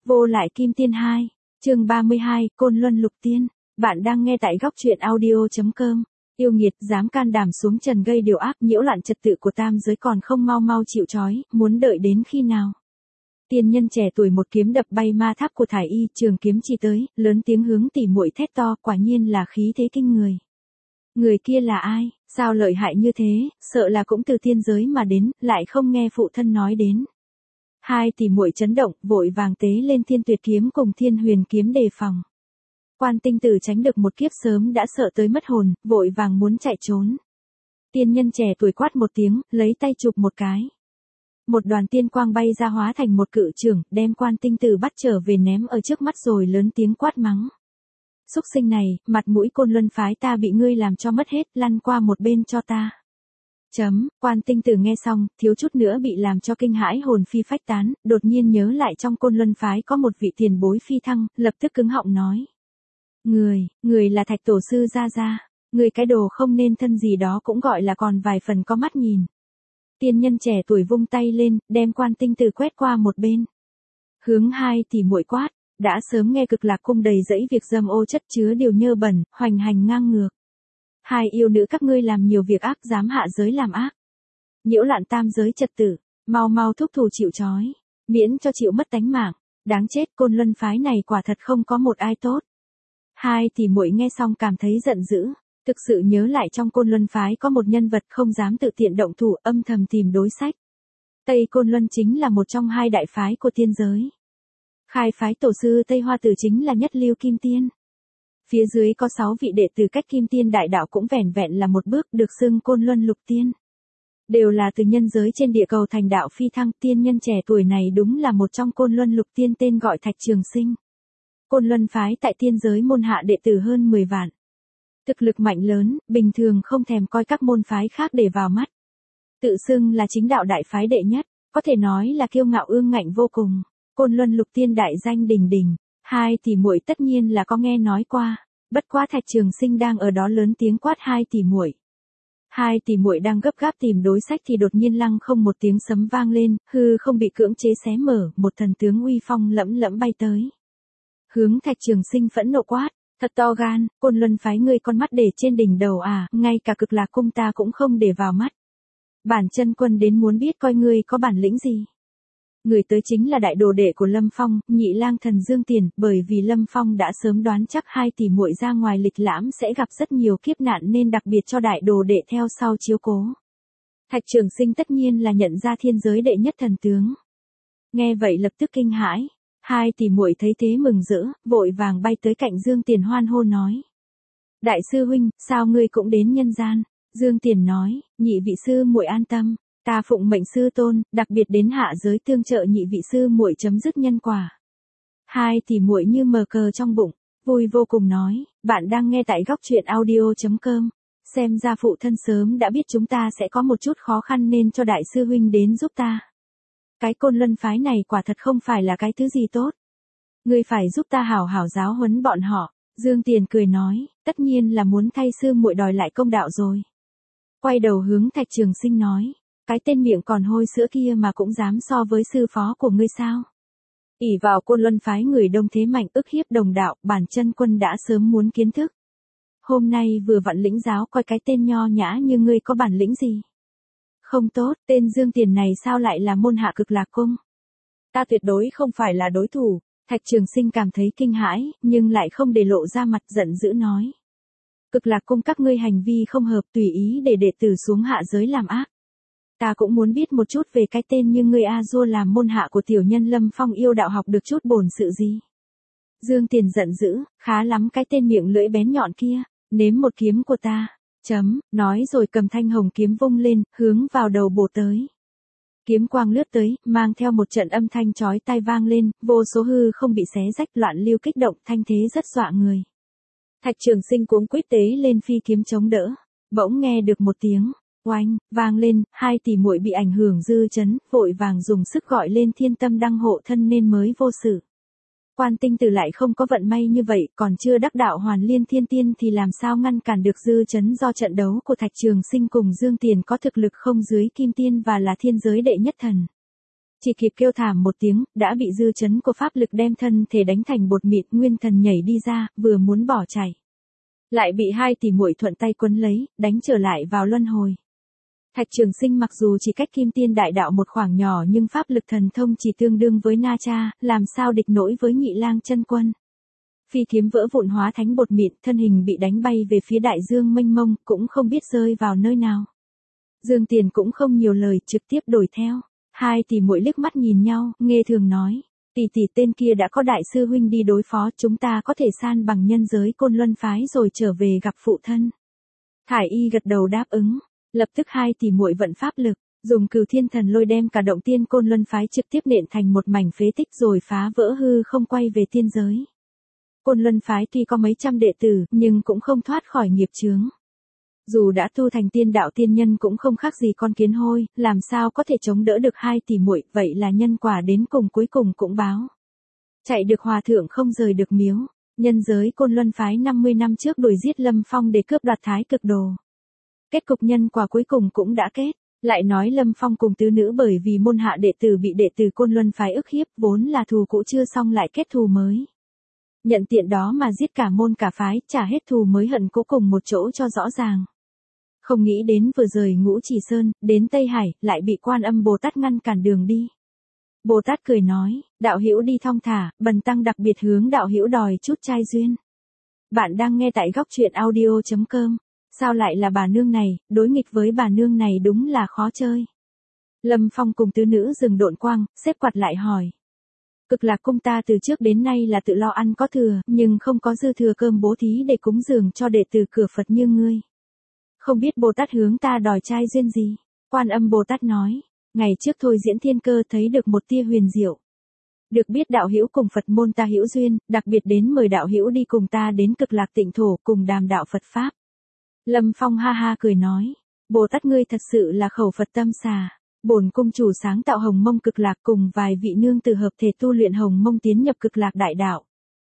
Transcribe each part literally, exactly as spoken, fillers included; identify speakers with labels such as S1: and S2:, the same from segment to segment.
S1: Vô lại kim tiên hai, chương ba mươi hai, Côn Luân Lục Tiên. Bạn đang nghe tại góc truyện audio chấm com. Yêu nghiệt dám can đảm xuống trần gây điều ác, nhiễu loạn trật tự của tam giới, còn không mau mau chịu trói, muốn đợi đến khi nào? Tiên nhân trẻ tuổi một kiếm đập bay ma tháp của Thải Y, trường kiếm chỉ tới, lớn tiếng hướng tỉ muội thét to, quả nhiên là khí thế kinh người. Người kia là ai, sao lợi hại như thế, sợ là cũng từ tiên giới mà đến, lại không nghe phụ thân nói đến. Hai tỷ muội chấn động, vội vàng tế lên Thiên Tuyệt kiếm cùng Thiên Huyền kiếm đề phòng. Quan Tinh Tử tránh được một kiếp sớm đã sợ tới mất hồn, vội vàng muốn chạy trốn. Tiên nhân trẻ tuổi quát một tiếng, lấy tay chụp một cái. Một đoàn tiên quang bay ra hóa thành một cự chưởng, đem Quan Tinh Tử bắt trở về ném ở trước mắt rồi lớn tiếng quát mắng. Xúc sinh này, mặt mũi Côn Luân phái ta bị ngươi làm cho mất hết, lăn qua một bên cho ta. Chấm, Quan Tinh Tử nghe xong, thiếu chút nữa bị làm cho kinh hãi hồn phi phách tán, đột nhiên nhớ lại trong Côn Luân phái có một vị tiền bối phi thăng, lập tức cứng họng nói. Người, người là Thạch tổ sư Gia Gia, người cái đồ không nên thân gì đó cũng gọi là còn vài phần có mắt nhìn. Tiên nhân trẻ tuổi vung tay lên, đem Quan Tinh Tử quét qua một bên. Hướng hai tỷ muội quát, đã sớm nghe Cực Lạc cung đầy dẫy việc dâm ô chất chứa điều nhơ bẩn, hoành hành ngang ngược. Hai yêu nữ các ngươi làm nhiều việc ác, dám hạ giới làm ác, nhiễu loạn tam giới trật tự, mau mau thúc thủ chịu trói, miễn cho chịu mất tánh mạng. Đáng chết, Côn Luân phái này quả thật không có một ai tốt. Hai tỷ muội nghe xong cảm thấy giận dữ, thực sự nhớ lại trong Côn Luân phái có một nhân vật không dám tự tiện động thủ, âm thầm tìm đối sách. Tây Côn Luân chính là một trong hai đại phái của tiên giới. Khai phái tổ sư Tây Hoa Tử chính là nhất lưu kim tiên. Phía dưới có sáu vị đệ tử cách kim tiên đại đạo cũng vẻn vẹn là một bước, được xưng Côn Luân Lục Tiên. Đều là từ nhân giới trên địa cầu thành đạo phi thăng. Tiên nhân trẻ tuổi này đúng là một trong Côn Luân Lục Tiên, tên gọi Thạch Trường Sinh. Côn Luân phái tại tiên giới môn hạ đệ tử hơn mười vạn. Thực lực mạnh lớn, bình thường không thèm coi các môn phái khác để vào mắt. Tự xưng là chính đạo đại phái đệ nhất, có thể nói là kiêu ngạo ương ngạnh vô cùng. Côn Luân Lục Tiên đại danh đình đình. Hai tỷ muội tất nhiên là có nghe nói qua, bất quá Thạch Trường Sinh đang ở đó lớn tiếng quát hai tỷ muội. Hai tỷ muội đang gấp gáp tìm đối sách thì đột nhiên lăng không một tiếng sấm vang lên, hư không bị cưỡng chế xé mở, một thần tướng uy phong lẫm lẫm bay tới. Hướng Thạch Trường Sinh phẫn nộ quát, thật to gan, Côn Luân phái ngươi con mắt để trên đỉnh đầu à, ngay cả Cực Lạc cung ta cũng không để vào mắt. Bản chân quân đến muốn biết coi ngươi có bản lĩnh gì. Người tới chính là đại đồ đệ của Lâm Phong, Nhị Lang Thần Dương Tiền, bởi vì Lâm Phong đã sớm đoán chắc hai tỷ muội ra ngoài lịch lãm sẽ gặp rất nhiều kiếp nạn nên đặc biệt cho đại đồ đệ theo sau chiếu cố. Thạch Trường Sinh tất nhiên là nhận ra thiên giới đệ nhất thần tướng. Nghe vậy lập tức kinh hãi, hai tỷ muội thấy thế mừng rỡ, vội vàng bay tới cạnh Dương Tiền hoan hô nói. Đại sư huynh, sao ngươi cũng đến nhân gian? Dương Tiền nói, nhị vị sư muội an tâm. Ta phụng mệnh sư tôn, đặc biệt đến hạ giới tương trợ nhị vị sư muội chấm dứt nhân quả. Hai tỷ muội như mờ cờ trong bụng, vui vô cùng nói, bạn đang nghe tại góc truyện audio chấm com. Xem ra phụ thân sớm đã biết chúng ta sẽ có một chút khó khăn nên cho đại sư huynh đến giúp ta. Cái Côn Luân phái này quả thật không phải là cái thứ gì tốt. Ngươi phải giúp ta hảo hảo giáo huấn bọn họ. Dương Tiền cười nói, tất nhiên là muốn thay sư muội đòi lại công đạo rồi. Quay đầu hướng Thạch Trường Sinh nói. Cái tên miệng còn hôi sữa kia mà cũng dám so với sư phó của ngươi sao? Ỷ vào Côn Luân phái người đông thế mạnh, ức hiếp đồng đạo, bản chân quân đã sớm muốn kiến thức. Hôm nay vừa vặn lĩnh giáo coi cái tên nho nhã như ngươi có bản lĩnh gì. Không tốt, tên Dương Tiền này sao lại là môn hạ Cực Lạc cung? Ta tuyệt đối không phải là đối thủ. Thạch Trường Sinh cảm thấy kinh hãi, nhưng lại không để lộ ra mặt, giận dữ nói. Cực Lạc cung các ngươi hành vi không hợp, tùy ý để đệ tử xuống hạ giới làm ác. Ta cũng muốn biết một chút về cái tên như ngươi A Dua làm môn hạ của tiểu nhân Lâm Phong yêu đạo học được chút bổn sự gì. Dương Tiền giận dữ, khá lắm cái tên miệng lưỡi bén nhọn kia, nếm một kiếm của ta, chấm, nói rồi cầm thanh hồng kiếm vung lên, hướng vào đầu bổ tới. Kiếm quang lướt tới, mang theo một trận âm thanh chói tai vang lên, vô số hư không bị xé rách, loạn lưu kích động, thanh thế rất dọa người. Thạch Trường Sinh cuống quýt tế lên phi kiếm chống đỡ, bỗng nghe được một tiếng oanh, vang lên, hai tỷ muội bị ảnh hưởng dư chấn, vội vàng dùng sức gọi lên Thiên Tâm Đăng hộ thân nên mới vô sự. Quan Tinh Tử lại không có vận may như vậy, còn chưa đắc đạo Hoàn Liên Thiên Tiên thì làm sao ngăn cản được dư chấn do trận đấu của Thạch Trường Sinh cùng Dương Tiền có thực lực không dưới kim tiên và là thiên giới đệ nhất thần. Chỉ kịp kêu thảm một tiếng, đã bị dư chấn của pháp lực đem thân thể đánh thành bột mịn, nguyên thần nhảy đi ra, vừa muốn bỏ chạy. Lại bị hai tỷ muội thuận tay quấn lấy, đánh trở lại vào luân hồi. Thạch Trường Sinh mặc dù chỉ cách Kim Tiên Đại Đạo một khoảng nhỏ nhưng pháp lực thần thông chỉ tương đương với Na Cha, làm sao địch nổi với Nhị Lang Chân Quân. Phi kiếm vỡ vụn hóa thánh bột mịn, thân hình bị đánh bay về phía đại dương mênh mông, cũng không biết rơi vào nơi nào. Dương Tiền cũng không nhiều lời, trực tiếp đuổi theo. Hai tỷ muội liếc mắt nhìn nhau, nghe thường nói, tỷ tỷ tên kia đã có đại sư huynh đi đối phó, chúng ta có thể san bằng nhân giới Côn Luân phái rồi trở về gặp phụ thân. Thải Y gật đầu đáp ứng, lập tức hai tỷ muội vận pháp lực, dùng Cửu Thiên Thần Lôi đem cả động tiên Côn Luân phái trực tiếp nện thành một mảnh phế tích rồi phá vỡ hư không quay về tiên giới. Côn Luân phái tuy có mấy trăm đệ tử, nhưng cũng không thoát khỏi nghiệp chướng. Dù đã tu thành tiên đạo tiên nhân cũng không khác gì con kiến hôi, làm sao có thể chống đỡ được hai tỷ muội, vậy là nhân quả đến cùng cuối cùng cũng báo. Chạy được hòa thượng không rời được miếu, nhân giới Côn Luân phái năm mươi năm trước đuổi giết Lâm Phong để cướp đoạt thái cực đồ. Kết cục nhân quả cuối cùng cũng đã kết, lại nói Lâm Phong cùng tứ nữ bởi vì môn hạ đệ tử bị đệ tử Côn Luân phái ức hiếp, vốn là thù cũ chưa xong lại kết thù mới. Nhận tiện đó mà giết cả môn cả phái, trả hết thù mới hận cũ cùng một chỗ cho rõ ràng. Không nghĩ đến vừa rời Ngũ Chỉ Sơn, đến Tây Hải, lại bị Quan Âm Bồ Tát ngăn cản đường đi. Bồ Tát cười nói, đạo hữu đi thong thả, bần tăng đặc biệt hướng đạo hữu đòi chút trai duyên. Bạn đang nghe tại góc truyện audio chấm com. Sao lại là bà nương này, đối nghịch với bà nương này đúng là khó chơi. Lâm Phong cùng tứ nữ dừng độn quang, xếp quạt lại hỏi. Cực Lạc cung ta từ trước đến nay là tự lo ăn có thừa, nhưng không có dư thừa cơm bố thí để cúng dường cho đệ tử cửa Phật như ngươi. Không biết Bồ Tát hướng ta đòi trai duyên gì? Quan Âm Bồ Tát nói, ngày trước thôi diễn thiên cơ thấy được một tia huyền diệu. Được biết đạo hữu cùng Phật môn ta hữu duyên, đặc biệt đến mời đạo hữu đi cùng ta đến Cực Lạc Tịnh thổ cùng đàm đạo Phật pháp. Lâm Phong ha ha cười nói, Bồ Tát ngươi thật sự là khẩu Phật tâm xà. Bổn cung chủ sáng tạo Hồng Mông Cực Lạc cùng vài vị nương từ hợp thể tu luyện Hồng Mông tiến nhập Cực Lạc đại đạo.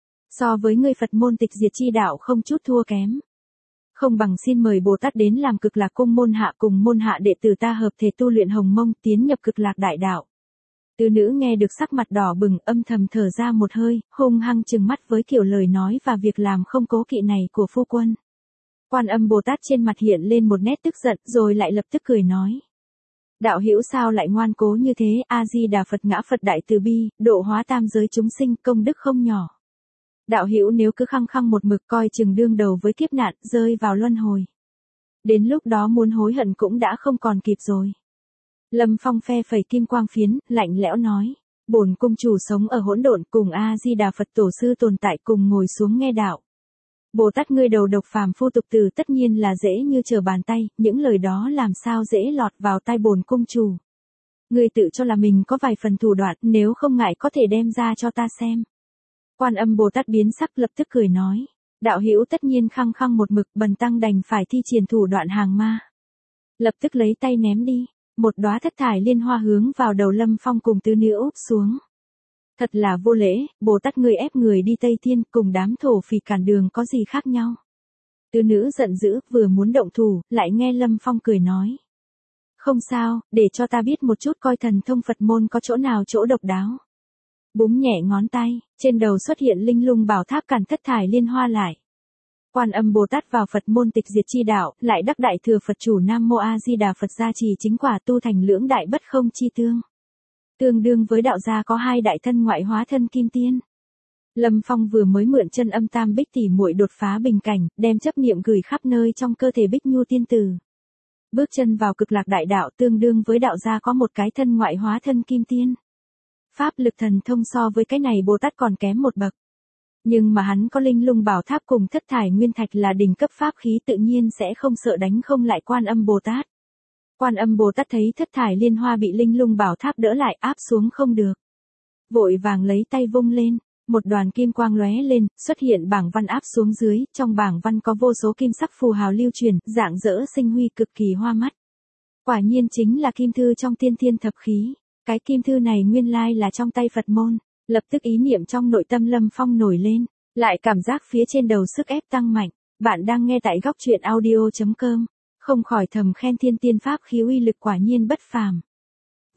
S1: So với ngươi Phật môn tịch diệt chi đạo không chút thua kém. Không bằng xin mời Bồ Tát đến làm Cực Lạc cung môn hạ cùng môn hạ đệ tử ta hợp thể tu luyện Hồng Mông tiến nhập Cực Lạc đại đạo. Tứ nữ nghe được sắc mặt đỏ bừng, âm thầm thở ra một hơi, hung hăng trừng mắt với kiểu lời nói và việc làm không cố kỵ này của phu quân. Quan Âm Bồ Tát trên mặt hiện lên một nét tức giận, rồi lại lập tức cười nói. Đạo hữu sao lại ngoan cố như thế, A-di-đà Phật ngã Phật đại từ bi, độ hóa tam giới chúng sinh, công đức không nhỏ. Đạo hữu nếu cứ khăng khăng một mực coi chừng đương đầu với kiếp nạn, rơi vào luân hồi. Đến lúc đó muốn hối hận cũng đã không còn kịp rồi. Lâm Phong phe phẩy kim quang phiến, lạnh lẽo nói. Bổn cung chủ sống ở hỗn độn cùng A-di-đà Phật tổ sư tồn tại cùng ngồi xuống nghe đạo. Bồ Tát ngươi đầu độc phàm phu tục tử tất nhiên là dễ như trở bàn tay, những lời đó làm sao dễ lọt vào tai bổn cung chủ. Ngươi tự cho là mình có vài phần thủ đoạn, nếu không ngại có thể đem ra cho ta xem. Quan Âm Bồ Tát biến sắc lập tức cười nói, đạo hữu tất nhiên khăng khăng một mực, bần tăng đành phải thi triển thủ đoạn hàng ma. Lập tức lấy tay ném đi, một đóa thất thải liên hoa hướng vào đầu Lâm Phong cùng tứ nữ úp xuống. Thật là vô lễ, Bồ Tát ngươi ép người đi Tây Thiên cùng đám thổ phỉ cản đường có gì khác nhau. Tứ nữ giận dữ, vừa muốn động thủ, lại nghe Lâm Phong cười nói. Không sao, để cho ta biết một chút coi thần thông Phật môn có chỗ nào chỗ độc đáo. Búng nhẹ ngón tay, trên đầu xuất hiện linh lung bảo tháp cản thất thải liên hoa lại. Quan Âm Bồ Tát vào Phật môn tịch diệt chi đạo, lại đắc đại thừa Phật chủ Nam Mô A Di Đà Phật gia trì chính quả tu thành lưỡng đại bất không chi tương. Tương đương với đạo gia có hai đại thân ngoại hóa thân kim tiên. Lâm Phong vừa mới mượn chân âm tam bích tỷ muội đột phá bình cảnh, đem chấp niệm gửi khắp nơi trong cơ thể Bích Nhu tiên tử. Bước chân vào Cực Lạc đại đạo tương đương với đạo gia có một cái thân ngoại hóa thân kim tiên. Pháp lực thần thông so với cái này Bồ Tát còn kém một bậc. Nhưng mà hắn có linh lung bảo tháp cùng thất thải nguyên thạch là đỉnh cấp pháp khí, tự nhiên sẽ không sợ đánh không lại Quan Âm Bồ Tát. Quan Âm Bồ Tát thấy thất thải liên hoa bị linh lung bảo tháp đỡ lại, áp xuống không được. Vội vàng lấy tay vung lên, một đoàn kim quang lóe lên, xuất hiện bảng văn áp xuống dưới, trong bảng văn có vô số kim sắc phù hào lưu truyền, rạng rỡ sinh huy cực kỳ hoa mắt. Quả nhiên chính là kim thư trong tiên thiên thập khí, cái kim thư này nguyên lai là trong tay Phật môn, lập tức ý niệm trong nội tâm Lâm Phong nổi lên, lại cảm giác phía trên đầu sức ép tăng mạnh. Bạn đang nghe tại góc truyện audio chấm com, không khỏi thầm khen thiên tiên pháp khí uy lực quả nhiên bất phàm.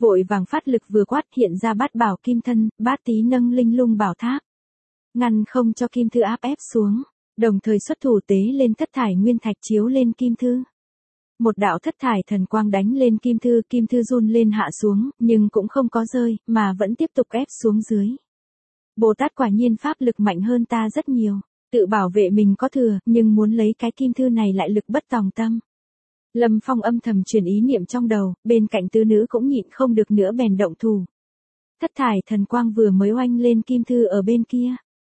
S1: Vội vàng phát lực vừa quát hiện ra bát bảo kim thân, bát tí nâng linh lung bảo tháp. Ngăn không cho kim thư áp ép xuống, đồng thời xuất thủ tế lên thất thải nguyên thạch chiếu lên kim thư. Một đạo thất thải thần quang đánh lên kim thư, kim thư run lên hạ xuống, nhưng cũng không có rơi, mà vẫn tiếp tục ép xuống dưới. Bồ Tát quả nhiên pháp lực mạnh hơn ta rất nhiều, tự bảo vệ mình có thừa, nhưng muốn lấy cái kim thư này lại lực bất tòng tâm. Lâm Phong âm thầm truyền ý niệm trong đầu, bên cạnh tứ nữ cũng nhịn không được nữa bèn động thủ. Thất thải thần quang vừa mới oanh lên kim thư ở bên kia.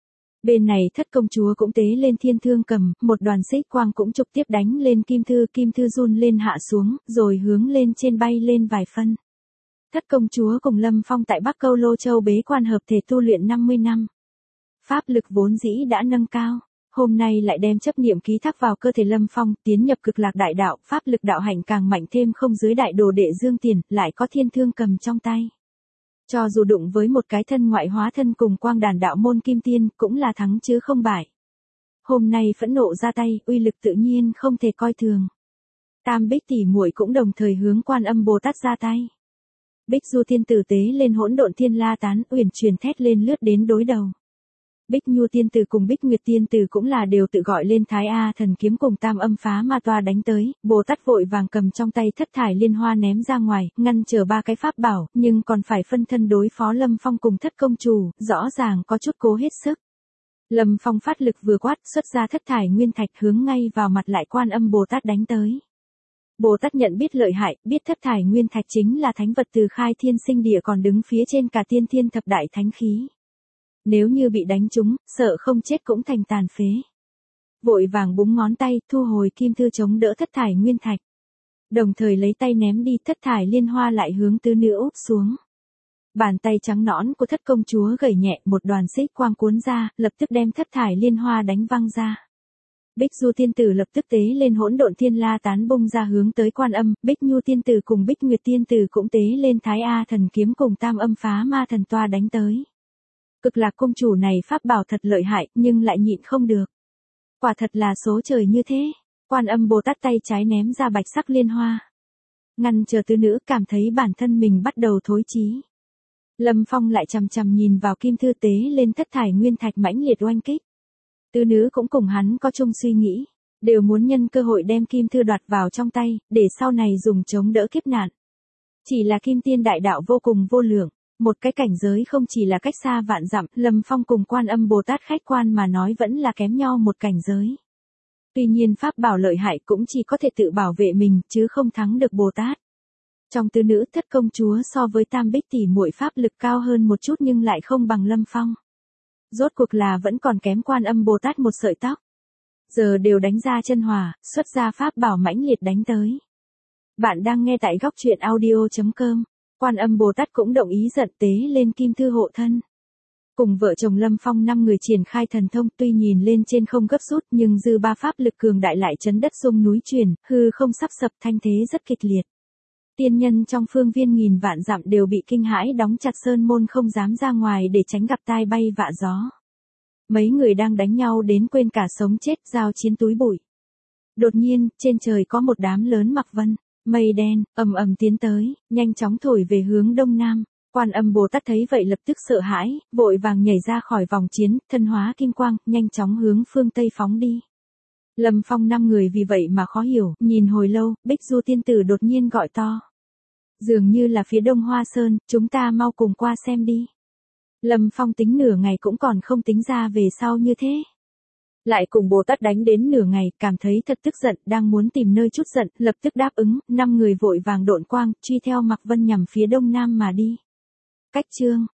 S1: Bên này thất công chúa cũng tế lên thiên thương cầm, một đoàn xích quang cũng trực tiếp đánh lên kim thư, kim thư run lên hạ xuống, rồi hướng lên trên bay lên vài phân. Thất công chúa cùng Lâm Phong tại Bắc Câu Lô Châu bế quan hợp thể tu luyện năm mươi năm. Pháp lực vốn dĩ đã nâng cao, hôm nay lại đem chấp niệm ký thác vào cơ thể Lâm Phong, tiến nhập cực lạc đại đạo, pháp lực đạo hạnh càng mạnh thêm không dưới đại đồ đệ Dương Tiền, lại có thiên thương cầm trong tay. Cho dù đụng với một cái thân ngoại hóa thân cùng quang đàn đạo môn kim tiên, cũng là thắng chứ không bại. Hôm nay phẫn nộ ra tay, uy lực tự nhiên không thể coi thường. Tam Bích tỷ muội cũng đồng thời hướng Quan Âm Bồ Tát ra tay. Bích Du tiên tử tế lên hỗn độn thiên la tán, uyển chuyển thét lên lướt đến đối đầu. Bích Nhu tiên tử cùng Bích Nguyệt tiên tử cũng là đều tự gọi lên Thái A thần kiếm cùng Tam Âm phá ma toa đánh tới, Bồ Tát vội vàng cầm trong tay thất thải liên hoa ném ra ngoài, ngăn trở ba cái pháp bảo, nhưng còn phải phân thân đối phó Lâm Phong cùng thất công chủ, rõ ràng có chút cố hết sức. Lâm Phong phát lực vừa quát, xuất ra thất thải nguyên thạch hướng ngay vào mặt lại Quan Âm Bồ Tát đánh tới. Bồ Tát nhận biết lợi hại, biết thất thải nguyên thạch chính là thánh vật từ khai thiên sinh địa còn đứng phía trên cả tiên thiên thập đại thánh khí. Nếu như bị đánh trúng, sợ không chết cũng thành tàn phế. Vội vàng búng ngón tay, thu hồi kim thư chống đỡ thất thải nguyên thạch. Đồng thời lấy tay ném đi thất thải liên hoa lại hướng tứ nữ úp xuống. Bàn tay trắng nõn của thất công chúa gẩy nhẹ, một đoàn xích quang cuốn ra, lập tức đem thất thải liên hoa đánh văng ra. Bích Du tiên tử lập tức tế lên hỗn độn thiên la tán bung ra hướng tới Quan Âm, Bích Nhu tiên tử cùng Bích Nguyệt tiên tử cũng tế lên Thái A thần kiếm cùng Tam Âm phá ma thần toa đánh tới. Cực lạc công chủ này pháp bảo thật lợi hại, nhưng lại nhịn không được. Quả thật là số trời như thế. Quan Âm Bồ Tát tay trái ném ra bạch sắc liên hoa. Ngăn chờ tứ nữ cảm thấy bản thân mình bắt đầu thối chí. Lâm Phong lại chằm chằm nhìn vào kim thư tế lên thất thải nguyên thạch mãnh liệt oanh kích. Tứ nữ cũng cùng hắn có chung suy nghĩ, đều muốn nhân cơ hội đem kim thư đoạt vào trong tay, để sau này dùng chống đỡ kiếp nạn. Chỉ là kim tiên đại đạo vô cùng vô lượng, một cái cảnh giới không chỉ là cách xa vạn dặm, Lâm Phong cùng Quan Âm Bồ Tát khách quan mà nói vẫn là kém nhau một cảnh giới. Tuy nhiên pháp bảo lợi hại cũng chỉ có thể tự bảo vệ mình, chứ không thắng được Bồ Tát. Trong tứ nữ thất công chúa so với Tam Bích tỷ muội pháp lực cao hơn một chút nhưng lại không bằng Lâm Phong. Rốt cuộc là vẫn còn kém Quan Âm Bồ Tát một sợi tóc. Giờ đều đánh ra chân hỏa, xuất ra pháp bảo mãnh liệt đánh tới. Bạn đang nghe tại góc truyện audio chấm com. Quan Âm Bồ Tát cũng đồng ý giận tế lên kim thư hộ thân. Cùng vợ chồng Lâm Phong năm người triển khai thần thông, tuy nhìn lên trên không gấp rút nhưng dư ba pháp lực cường đại lại chấn đất rung núi chuyển, hư không sắp sập, thanh thế rất kịch liệt. Tiên nhân trong phương viên nghìn vạn dặm đều bị kinh hãi đóng chặt sơn môn không dám ra ngoài để tránh gặp tai bay vạ gió. Mấy người đang đánh nhau đến quên cả sống chết, giao chiến túi bụi. Đột nhiên, trên trời có một đám lớn mặc vân, mây đen, ầm ầm tiến tới, nhanh chóng thổi về hướng đông nam. Quan Âm Bồ Tát thấy vậy lập tức sợ hãi, vội vàng nhảy ra khỏi vòng chiến, thân hóa kim quang, nhanh chóng hướng phương Tây phóng đi. Lâm Phong năm người vì vậy mà khó hiểu, nhìn hồi lâu, Bích Du tiên tử đột nhiên gọi to. Dường như là phía đông Hoa Sơn, chúng ta mau cùng qua xem đi. Lâm Phong tính nửa ngày cũng còn không tính ra về sau như thế. Lại cùng Bồ Tát đánh đến nửa ngày, cảm thấy thật tức giận, đang muốn tìm nơi chút giận, lập tức đáp ứng, năm người vội vàng độn quang, truy theo Mạc Vân nhằm phía đông nam mà đi. Cách chương